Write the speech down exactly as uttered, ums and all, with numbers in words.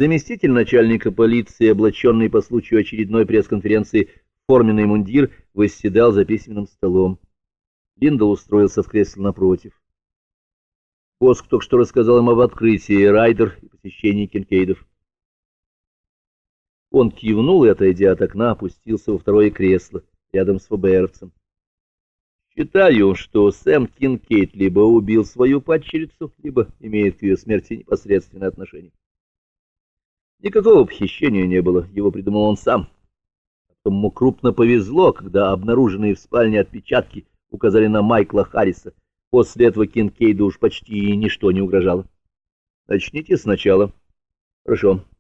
Заместитель начальника полиции, облаченный по случаю очередной пресс-конференции в форменный мундир, восседал за письменным столом. Линдл устроился в кресле напротив. Боск только что рассказал им об открытии Райдер и посещении Кинкейдов. Он кивнул и, отойдя от окна, опустился во второе кресло, рядом с ФБРовцем. «Считаю, что Сэм Кинкейд либо убил свою падчерицу, либо имеет к ее смерти непосредственное отношение. Никакого похищения не было, его придумал он сам. Потом ему крупно повезло, когда обнаруженные в спальне отпечатки указали на Майкла Харриса. После этого Кинкейду уж почти ничто не угрожало. Начните сначала. Хорошо.